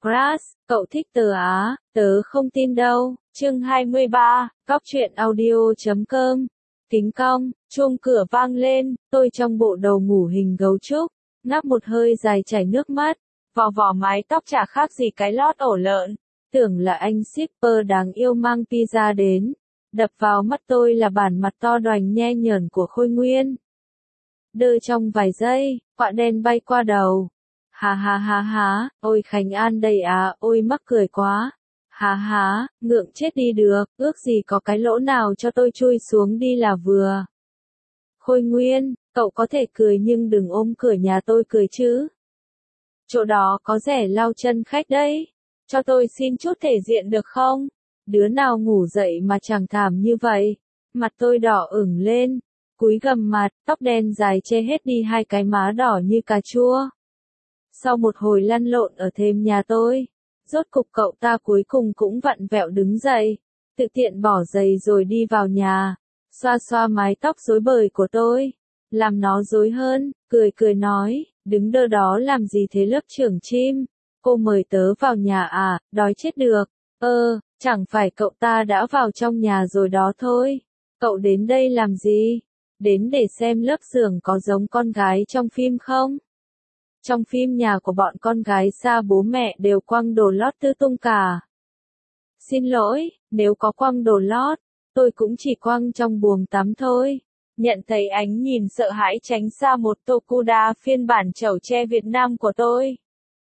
Crush, cậu thích tớ á, tớ không tin đâu. Chương 23, Cóc truyện audio.com. Kính cong, chuông cửa vang lên, tôi trong bộ đồ ngủ hình gấu trúc, ngáp một hơi dài chảy nước mắt, vò vò mái tóc chả khác gì cái lót ổ lợn. Tưởng là anh shipper đáng yêu mang pizza đến, đập vào mắt tôi là bản mặt to đoành nhe nhởn của Khôi Nguyên. Đơ trong vài giây, quạ đen bay qua đầu. Ha ha ha ha, ôi Khánh An đây à, ôi mắc cười quá. Ha ha, ngượng chết đi được, ước gì có cái lỗ nào cho tôi chui xuống đi là vừa. Khôi Nguyên, cậu có thể cười nhưng đừng ôm cửa nhà tôi cười chứ. Chỗ đó có rẻ lau chân khách đấy. Cho tôi xin chút thể diện được không? Đứa nào ngủ dậy mà chẳng thảm như vậy. Mặt tôi đỏ ửng lên, cúi gằm mặt, tóc đen dài che hết đi hai cái má đỏ như cà chua. Sau một hồi lăn lộn ở thềm nhà tôi, rốt cục cậu ta cuối cùng cũng vặn vẹo đứng dậy, tự tiện bỏ giày rồi đi vào nhà, xoa xoa mái tóc rối bời của tôi, làm nó rối hơn, cười cười nói, đứng đơ đó làm gì thế lớp trưởng chim, cô mời tớ vào nhà à, đói chết được, chẳng phải cậu ta đã vào trong nhà rồi đó thôi, cậu đến đây làm gì, đến để xem lớp trưởng có giống con gái trong phim không? Trong phim nhà của bọn con gái xa bố mẹ đều quăng đồ lót tứ tung cả. Xin lỗi, nếu có quăng đồ lót, tôi cũng chỉ quăng trong buồng tắm thôi. Nhận thấy ánh nhìn sợ hãi tránh xa một Tokuda phiên bản chẩu tre Việt Nam của tôi.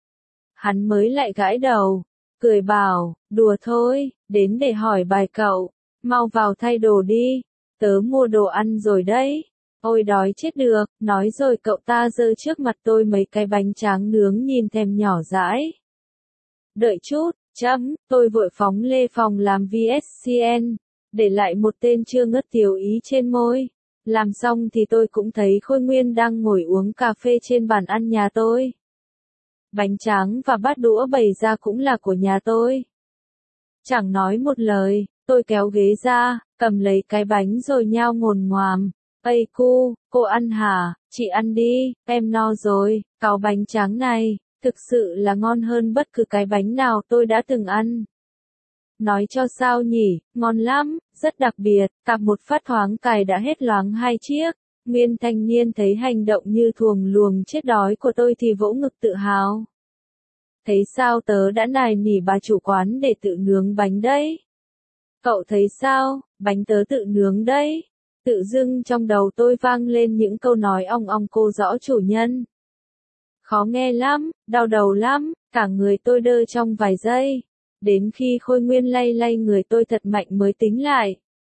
Hắn mới lại gãi đầu, cười bảo, đùa thôi, đến để hỏi bài cậu, mau vào thay đồ đi, tớ mua đồ ăn rồi đấy. Ôi đói chết được, nói rồi cậu ta giơ trước mặt tôi mấy cái bánh tráng nướng nhìn thèm nhỏ dãi. Đợi chút, tôi vội phóng lê phòng làm VSCN, để lại một tên chưa ngất tiểu ý trên môi. Làm xong thì tôi cũng thấy Khôi Nguyên đang ngồi uống cà phê trên bàn ăn nhà tôi. Bánh tráng và bát đũa bày ra cũng là của nhà tôi. Chẳng nói một lời, tôi kéo ghế ra, cầm lấy cái bánh rồi nhao ngồn ngoàm. Ây cu, cô ăn hả, chị ăn đi, em no rồi, cáo bánh tráng này, thực sự là ngon hơn bất cứ cái bánh nào tôi đã từng ăn. Nói cho sao nhỉ, ngon lắm, rất đặc biệt, cạp một phát thoáng cài đã hết loáng hai chiếc. Nguyên thanh niên thấy hành động như thuồng luồng chết đói của tôi thì vỗ ngực tự hào. Thấy sao tớ đã nài nỉ bà chủ quán để tự nướng bánh đấy. Cậu thấy sao, bánh tớ tự nướng đấy. Tự dưng trong đầu tôi vang lên những câu nói ong ong cô rõ chủ nhân. Khó nghe lắm, đau đầu lắm, cả người tôi đơ trong vài giây. Đến khi Khôi Nguyên lay lay người tôi thật mạnh mới tính lại.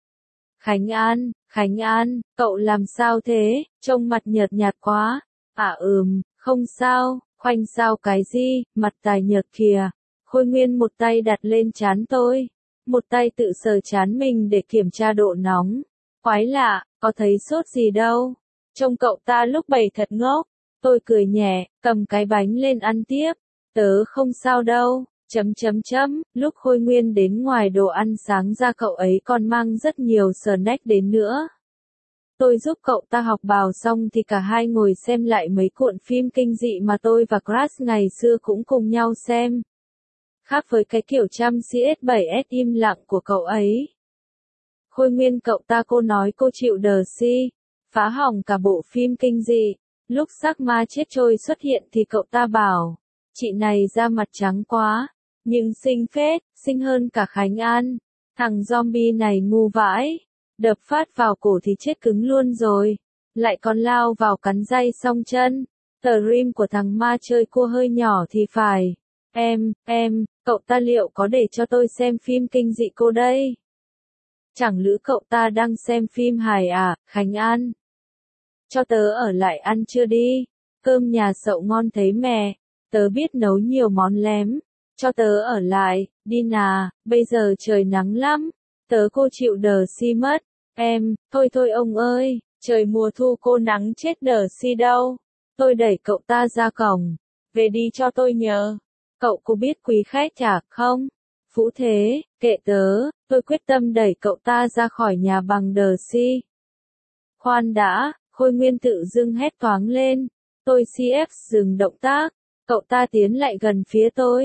Khánh An, cậu làm sao thế, trông mặt nhợt nhạt quá. Không sao, khoanh sao cái gì, mặt tài nhợt kìa. Khôi Nguyên một tay đặt lên trán tôi, một tay tự sờ trán mình để kiểm tra độ nóng. Quái lạ, có thấy sốt gì đâu. Trông cậu ta lúc bày thật ngốc. Tôi cười nhẹ, cầm cái bánh lên ăn tiếp. Tớ không sao đâu. Lúc Khôi Nguyên đến ngoài đồ ăn sáng ra cậu ấy còn mang rất nhiều snack đến nữa. Tôi giúp cậu ta học bào xong thì cả hai ngồi xem lại mấy cuộn phim kinh dị mà tôi và Crush ngày xưa cũng cùng nhau xem. Khác với cái kiểu chăm CS7S im lặng của cậu ấy. Khôi Nguyên cậu ta cô nói cô chịu đờ si, phá hỏng cả bộ phim kinh dị. Lúc xác ma chết trôi xuất hiện thì cậu ta bảo, chị này da mặt trắng quá, nhưng xinh phết, xinh hơn cả Khánh An. Thằng zombie này ngu vãi, đập phát vào cổ thì chết cứng luôn rồi, lại còn lao vào cắn day song chân. Tờ rim của thằng ma chơi cua hơi nhỏ thì phải. Cậu ta liệu có để cho tôi xem phim kinh dị cô đây? Chẳng lẽ cậu ta đang xem phim hài à, Khánh An? Cho tớ ở lại ăn trưa đi, cơm nhà sậu ngon thấy mẹ, tớ biết nấu nhiều món lém, cho tớ ở lại, đi nà, bây giờ trời nắng lắm, tớ cô chịu đờ si mất, thôi ông ơi, trời mùa thu cô nắng chết đờ si đâu, tôi đẩy cậu ta ra cổng, về đi cho tôi nhờ, cậu có biết quý khách chả không? Phũ thế, kệ tớ, tôi quyết tâm đẩy cậu ta ra khỏi nhà bằng đờ si. Khoan đã, Khôi Nguyên tự dưng hét toáng lên, tôi CF dừng động tác, cậu ta tiến lại gần phía tôi,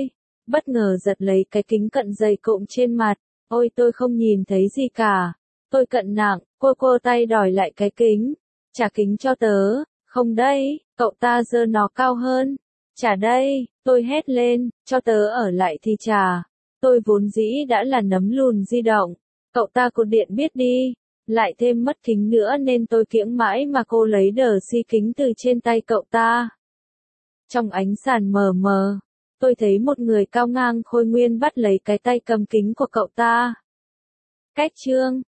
bất ngờ giật lấy cái kính cận dày cộm trên mặt. Ôi tôi không nhìn thấy gì cả. Tôi cận nặng, cô tay đòi lại cái kính. Trả kính cho tớ. Không đây, cậu ta giơ nó cao hơn. Trả đây, tôi hét lên, cho tớ ở lại thì trả. Tôi vốn dĩ đã là nấm lùn di động. Cậu ta cột điện biết đi. Lại thêm mất kính nữa nên tôi kiễng mãi mà cô lấy đờ xi kính từ trên tay cậu ta. Trong ánh sàn mờ mờ, tôi thấy một người cao ngang khôi nguyên bắt lấy cái tay cầm kính của cậu ta. Cách chương